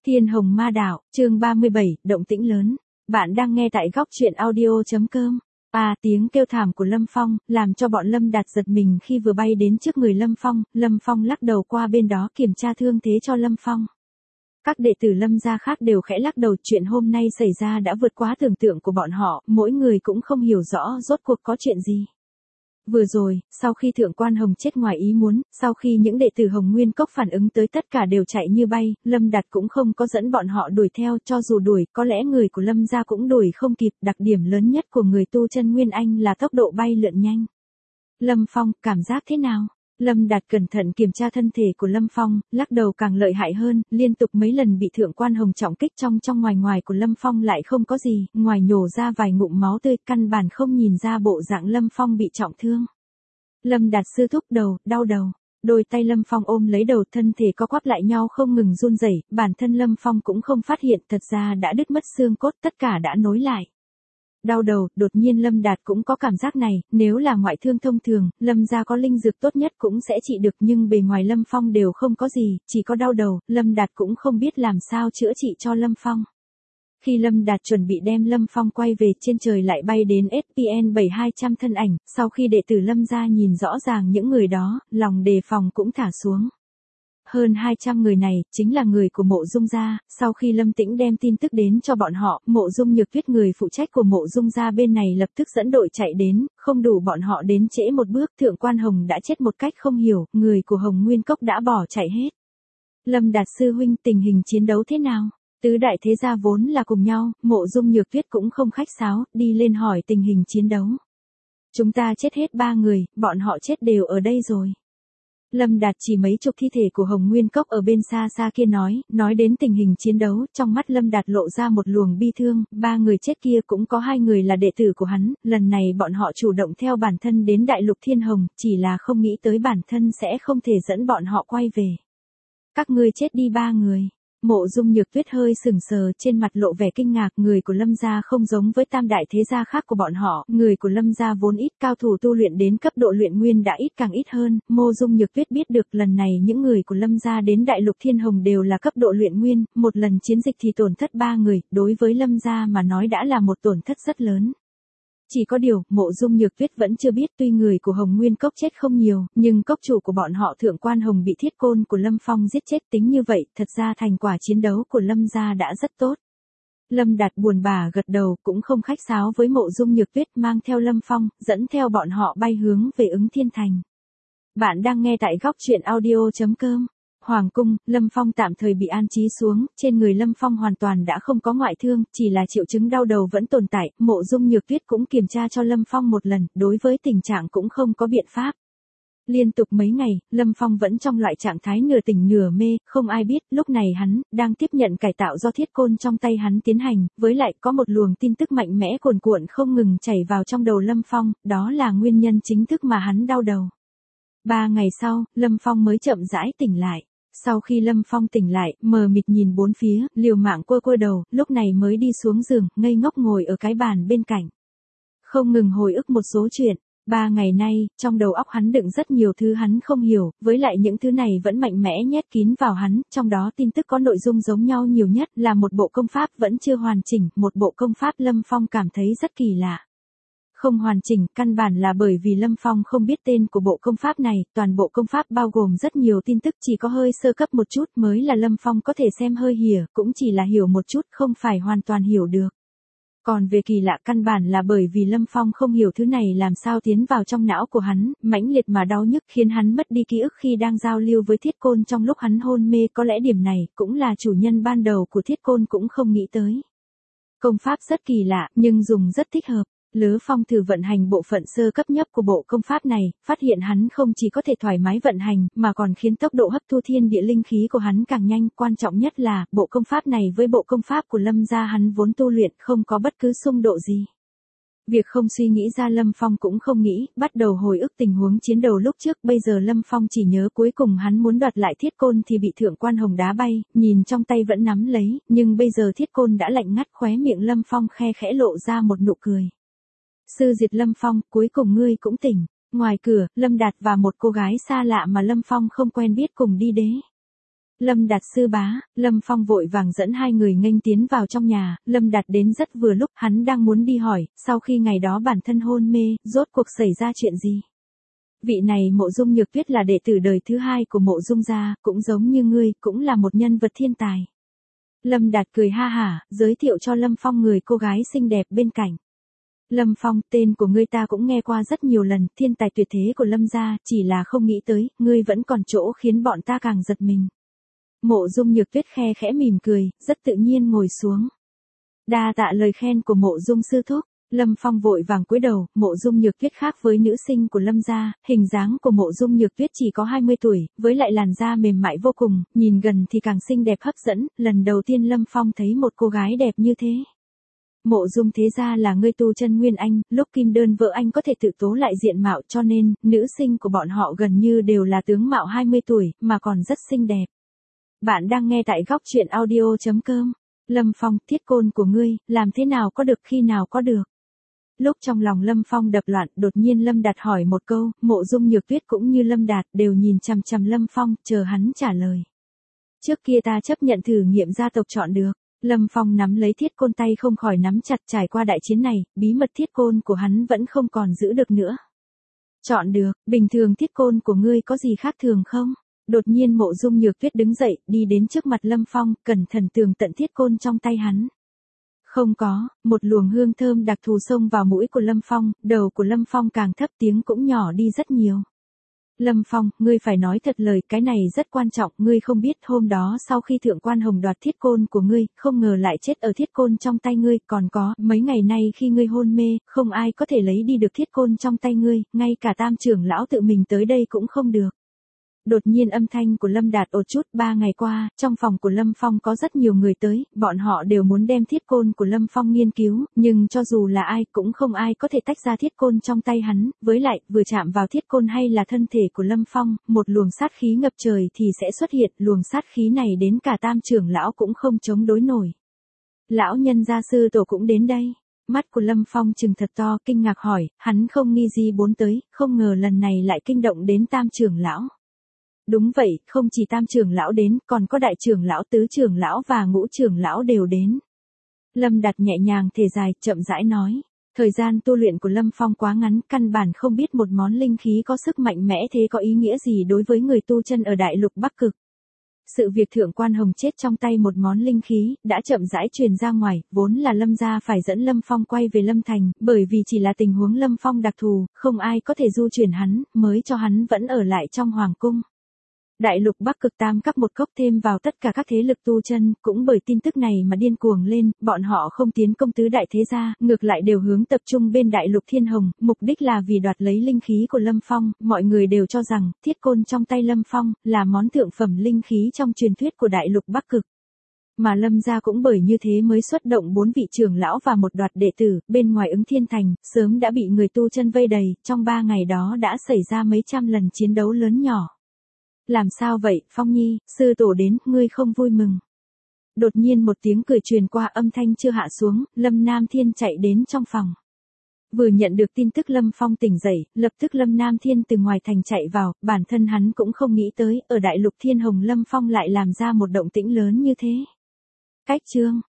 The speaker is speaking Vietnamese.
Thiên Hồng Ma Đạo, chương 37, động tĩnh lớn. Bạn đang nghe tại góc truyện audio.com. Tiếng kêu thảm của Lâm Phong, làm cho bọn Lâm Đạt giật mình khi vừa bay đến trước người Lâm Phong lắc đầu qua bên đó kiểm tra thương thế cho Lâm Phong. Các đệ tử Lâm gia khác đều khẽ lắc đầu, chuyện hôm nay xảy ra đã vượt quá tưởng tượng của bọn họ, mỗi người cũng không hiểu rõ rốt cuộc có chuyện gì. Vừa rồi, sau khi Thượng quan Hồng chết ngoài ý muốn, sau khi những đệ tử Hồng Nguyên Cốc phản ứng tới tất cả đều chạy như bay, Lâm Đạt cũng không có dẫn bọn họ đuổi theo, cho dù đuổi, có lẽ người của Lâm gia cũng đuổi không kịp, đặc điểm lớn nhất của người tu chân Nguyên Anh là tốc độ bay lượn nhanh. Lâm Phong, cảm giác thế nào? Lâm Đạt cẩn thận kiểm tra thân thể của Lâm Phong, lắc đầu càng lợi hại hơn, liên tục mấy lần bị Thượng quan Hồng trọng kích, trong ngoài của Lâm Phong lại không có gì, ngoài nhổ ra vài ngụm máu tươi, căn bản không nhìn ra bộ dạng Lâm Phong bị trọng thương. Lâm Đạt sư thúc đầu, đau đầu. Đôi tay Lâm Phong ôm lấy đầu, thân thể co quắp lại nhau không ngừng run rẩy, bản thân Lâm Phong cũng không phát hiện, thật ra đã đứt mất xương cốt, tất cả đã nối lại. Đau đầu, đột nhiên Lâm Đạt cũng có cảm giác này, nếu là ngoại thương thông thường, Lâm gia có linh dược tốt nhất cũng sẽ trị được, nhưng bề ngoài Lâm Phong đều không có gì, chỉ có đau đầu, Lâm Đạt cũng không biết làm sao chữa trị cho Lâm Phong. Khi Lâm Đạt chuẩn bị đem Lâm Phong quay về, trên trời lại bay đến SPN 7200 thân ảnh, sau khi đệ tử Lâm gia nhìn rõ ràng những người đó, lòng đề phòng cũng thả xuống. Hơn 200 người này, chính là người của Mộ Dung gia, sau khi Lâm Tĩnh đem tin tức đến cho bọn họ, Mộ Dung Nhược Tuyết người phụ trách của Mộ Dung gia bên này lập tức dẫn đội chạy đến, không đủ bọn họ đến trễ một bước, Thượng quan Hồng đã chết một cách không hiểu, người của Hồng Nguyên Cốc đã bỏ chạy hết. Lâm Đạt sư huynh, tình hình chiến đấu thế nào? Tứ đại thế gia vốn là cùng nhau, Mộ Dung Nhược Tuyết cũng không khách sáo, đi lên hỏi tình hình chiến đấu. Chúng ta chết hết 3 người, bọn họ chết đều ở đây rồi. Lâm Đạt chỉ mấy chục thi thể của Hồng Nguyên Cốc ở bên xa xa kia nói đến tình hình chiến đấu, trong mắt Lâm Đạt lộ ra một luồng bi thương, 3 người chết kia cũng có 2 người là đệ tử của hắn, lần này bọn họ chủ động theo bản thân đến Đại Lục Thiên Hồng, chỉ là không nghĩ tới bản thân sẽ không thể dẫn bọn họ quay về. Các ngươi chết đi 3 người. Mộ Dung Nhược Tuyết hơi sừng sờ, trên mặt lộ vẻ kinh ngạc, người của Lâm gia không giống với tam đại thế gia khác của bọn họ, người của Lâm gia vốn ít, cao thủ tu luyện đến cấp độ luyện nguyên đã ít càng ít hơn, Mộ Dung Nhược Tuyết biết được lần này những người của Lâm gia đến Đại Lục Thiên Hồng đều là cấp độ luyện nguyên, một lần chiến dịch thì tổn thất 3 người, đối với Lâm gia mà nói đã là một tổn thất rất lớn. Chỉ có điều, Mộ Dung Nhược Tuyết vẫn chưa biết, tuy người của Hồng Nguyên Cốc chết không nhiều, nhưng cốc chủ của bọn họ Thượng quan Hồng bị thiết côn của Lâm Phong giết chết, tính như vậy, thật ra thành quả chiến đấu của Lâm gia đã rất tốt. Lâm Đạt buồn bã gật đầu, cũng không khách sáo với Mộ Dung Nhược Tuyết, mang theo Lâm Phong, dẫn theo bọn họ bay hướng về Ứng Thiên Thành. Bạn đang nghe tại góc truyện audio.com. Hoàng cung, Lâm Phong tạm thời bị an trí xuống, trên người Lâm Phong hoàn toàn đã không có ngoại thương, chỉ là triệu chứng đau đầu vẫn tồn tại, Mộ Dung Nhược Tuyết cũng kiểm tra cho Lâm Phong một lần, đối với tình trạng cũng không có biện pháp. Liên tục mấy ngày, Lâm Phong vẫn trong loại trạng thái nửa tỉnh nửa mê, không ai biết, lúc này hắn đang tiếp nhận cải tạo do thiết côn trong tay hắn tiến hành, với lại có một luồng tin tức mạnh mẽ cuồn cuộn không ngừng chảy vào trong đầu Lâm Phong, đó là nguyên nhân chính thức mà hắn đau đầu. 3 ngày sau, Lâm Phong mới chậm rãi tỉnh lại. Sau khi Lâm Phong tỉnh lại, mờ mịt nhìn bốn phía, liều mạng quơ đầu, lúc này mới đi xuống giường, ngây ngốc ngồi ở cái bàn bên cạnh. Không ngừng hồi ức một số chuyện. 3 ngày nay, trong đầu óc hắn đựng rất nhiều thứ hắn không hiểu, với lại những thứ này vẫn mạnh mẽ nhét kín vào hắn, trong đó tin tức có nội dung giống nhau nhiều nhất là một bộ công pháp vẫn chưa hoàn chỉnh, một bộ công pháp Lâm Phong cảm thấy rất kỳ lạ. Không hoàn chỉnh, căn bản là bởi vì Lâm Phong không biết tên của bộ công pháp này, toàn bộ công pháp bao gồm rất nhiều tin tức, chỉ có hơi sơ cấp một chút mới là Lâm Phong có thể xem hơi hiểu, cũng chỉ là hiểu một chút, không phải hoàn toàn hiểu được. Còn về kỳ lạ, căn bản là bởi vì Lâm Phong không hiểu thứ này làm sao tiến vào trong não của hắn, mãnh liệt mà đau nhức khiến hắn mất đi ký ức khi đang giao lưu với thiết côn trong lúc hắn hôn mê, có lẽ điểm này cũng là chủ nhân ban đầu của thiết côn cũng không nghĩ tới. Công pháp rất kỳ lạ, nhưng dùng rất thích hợp. Lứa Phong thử vận hành bộ phận sơ cấp nhất của bộ công pháp này, phát hiện hắn không chỉ có thể thoải mái vận hành, mà còn khiến tốc độ hấp thu thiên địa linh khí của hắn càng nhanh, quan trọng nhất là, bộ công pháp này với bộ công pháp của Lâm gia hắn vốn tu luyện không có bất cứ xung đột gì. Việc không suy nghĩ ra Lâm Phong cũng không nghĩ, bắt đầu hồi ức tình huống chiến đấu lúc trước, bây giờ Lâm Phong chỉ nhớ cuối cùng hắn muốn đoạt lại thiết côn thì bị Thượng quan Hồng đá bay, nhìn trong tay vẫn nắm lấy, nhưng bây giờ thiết côn đã lạnh ngắt, khóe miệng Lâm Phong khe khẽ lộ ra một nụ cười. Sư Diệt Lâm Phong, cuối cùng ngươi cũng tỉnh. Ngoài cửa, Lâm Đạt và một cô gái xa lạ mà Lâm Phong không quen biết cùng đi đến. Lâm Đạt sư bá, Lâm Phong vội vàng dẫn hai người nghênh tiến vào trong nhà, Lâm Đạt đến rất vừa lúc, hắn đang muốn đi hỏi, sau khi ngày đó bản thân hôn mê, rốt cuộc xảy ra chuyện gì? Vị này Mộ Dung Nhược Tuyết là đệ tử đời thứ hai của Mộ Dung gia, cũng giống như ngươi, cũng là một nhân vật thiên tài. Lâm Đạt cười ha hả, giới thiệu cho Lâm Phong người cô gái xinh đẹp bên cạnh. Lâm Phong, tên của ngươi ta cũng nghe qua rất nhiều lần, thiên tài tuyệt thế của Lâm gia, chỉ là không nghĩ tới, ngươi vẫn còn chỗ khiến bọn ta càng giật mình. Mộ Dung Nhược Tuyết khe khẽ mỉm cười, rất tự nhiên ngồi xuống. Đa tạ lời khen của Mộ Dung sư thúc. Lâm Phong vội vàng cúi đầu, Mộ Dung Nhược Tuyết khác với nữ sinh của Lâm gia, hình dáng của Mộ Dung Nhược Tuyết chỉ có 20 tuổi, với lại làn da mềm mại vô cùng, nhìn gần thì càng xinh đẹp hấp dẫn, lần đầu tiên Lâm Phong thấy một cô gái đẹp như thế. Mộ Dung thế gia là ngươi tu chân nguyên anh, lúc kim đơn vợ anh có thể tự tố lại diện mạo, cho nên, nữ sinh của bọn họ gần như đều là tướng mạo 20 tuổi, mà còn rất xinh đẹp. Bạn đang nghe tại góc truyện audio.com. Lâm Phong, thiết côn của ngươi, làm thế nào có được khi nào có được? Lúc trong lòng Lâm Phong đập loạn, đột nhiên Lâm Đạt hỏi một câu, Mộ Dung Nhược Tuyết cũng như Lâm Đạt đều nhìn chằm chằm Lâm Phong, chờ hắn trả lời. Trước kia ta chấp nhận thử nghiệm gia tộc chọn được. Lâm Phong nắm lấy thiết côn tay không khỏi nắm chặt, trải qua đại chiến này, bí mật thiết côn của hắn vẫn không còn giữ được nữa. Chọn được, bình thường thiết côn của ngươi có gì khác thường không? Đột nhiên Mộ Dung Nhược Tuyết đứng dậy, đi đến trước mặt Lâm Phong, cẩn thận tường tận thiết côn trong tay hắn. Không có, một luồng hương thơm đặc thù xông vào mũi của Lâm Phong, đầu của Lâm Phong càng thấp, tiếng cũng nhỏ đi rất nhiều. Lâm Phong, ngươi phải nói thật lời, cái này rất quan trọng, ngươi không biết hôm đó sau khi Thượng Quan Hồng đoạt thiết côn của ngươi, không ngờ lại chết ở thiết côn trong tay ngươi, còn có, mấy ngày nay khi ngươi hôn mê, không ai có thể lấy đi được thiết côn trong tay ngươi, ngay cả Tam trưởng lão tự mình tới đây cũng không được. Đột nhiên âm thanh của Lâm Đạt ột chút, 3 ngày qua, trong phòng của Lâm Phong có rất nhiều người tới, bọn họ đều muốn đem thiết côn của Lâm Phong nghiên cứu, nhưng cho dù là ai cũng không ai có thể tách ra thiết côn trong tay hắn, với lại, vừa chạm vào thiết côn hay là thân thể của Lâm Phong, một luồng sát khí ngập trời thì sẽ xuất hiện, luồng sát khí này đến cả Tam trưởng lão cũng không chống đối nổi. Lão nhân gia sư tổ cũng đến đây. Mắt của Lâm Phong trừng thật to, kinh ngạc hỏi, hắn không nghi gì bốn tới, không ngờ lần này lại kinh động đến Tam trưởng lão. Đúng vậy, không chỉ Tam trưởng lão đến, còn có đại trưởng lão, tứ trưởng lão và ngũ trưởng lão đều đến. Lâm Đạt nhẹ nhàng thở dài, chậm rãi nói. Thời gian tu luyện của Lâm Phong quá ngắn, căn bản không biết một món linh khí có sức mạnh mẽ thế có ý nghĩa gì đối với người tu chân ở đại lục Bắc Cực. Sự việc Thượng Quan Hồng chết trong tay một món linh khí, đã chậm rãi truyền ra ngoài, vốn là Lâm gia phải dẫn Lâm Phong quay về Lâm Thành, bởi vì chỉ là tình huống Lâm Phong đặc thù, không ai có thể du chuyển hắn, mới cho hắn vẫn ở lại trong Hoàng Cung. Đại lục Bắc Cực tam cấp một cốc thêm vào tất cả các thế lực tu chân, cũng bởi tin tức này mà điên cuồng lên, bọn họ không tiến công tứ đại thế gia, ngược lại đều hướng tập trung bên đại lục Thiên Hồng, mục đích là vì đoạt lấy linh khí của Lâm Phong, mọi người đều cho rằng, thiết côn trong tay Lâm Phong, là món thượng phẩm linh khí trong truyền thuyết của đại lục Bắc Cực. Mà Lâm gia cũng bởi như thế mới xuất động 4 vị trưởng lão và một đoạt đệ tử, bên ngoài Ứng Thiên Thành, sớm đã bị người tu chân vây đầy, trong 3 ngày đó đã xảy ra mấy trăm lần chiến đấu lớn nhỏ. Làm sao vậy, Phong Nhi, sư tổ đến, ngươi không vui mừng. Đột nhiên một tiếng cười truyền qua, âm thanh chưa hạ xuống, Lâm Nam Thiên chạy đến trong phòng. Vừa nhận được tin tức Lâm Phong tỉnh dậy, lập tức Lâm Nam Thiên từ ngoài thành chạy vào, bản thân hắn cũng không nghĩ tới, ở đại lục Thiên Hồng Lâm Phong lại làm ra một động tĩnh lớn như thế. Cách chương,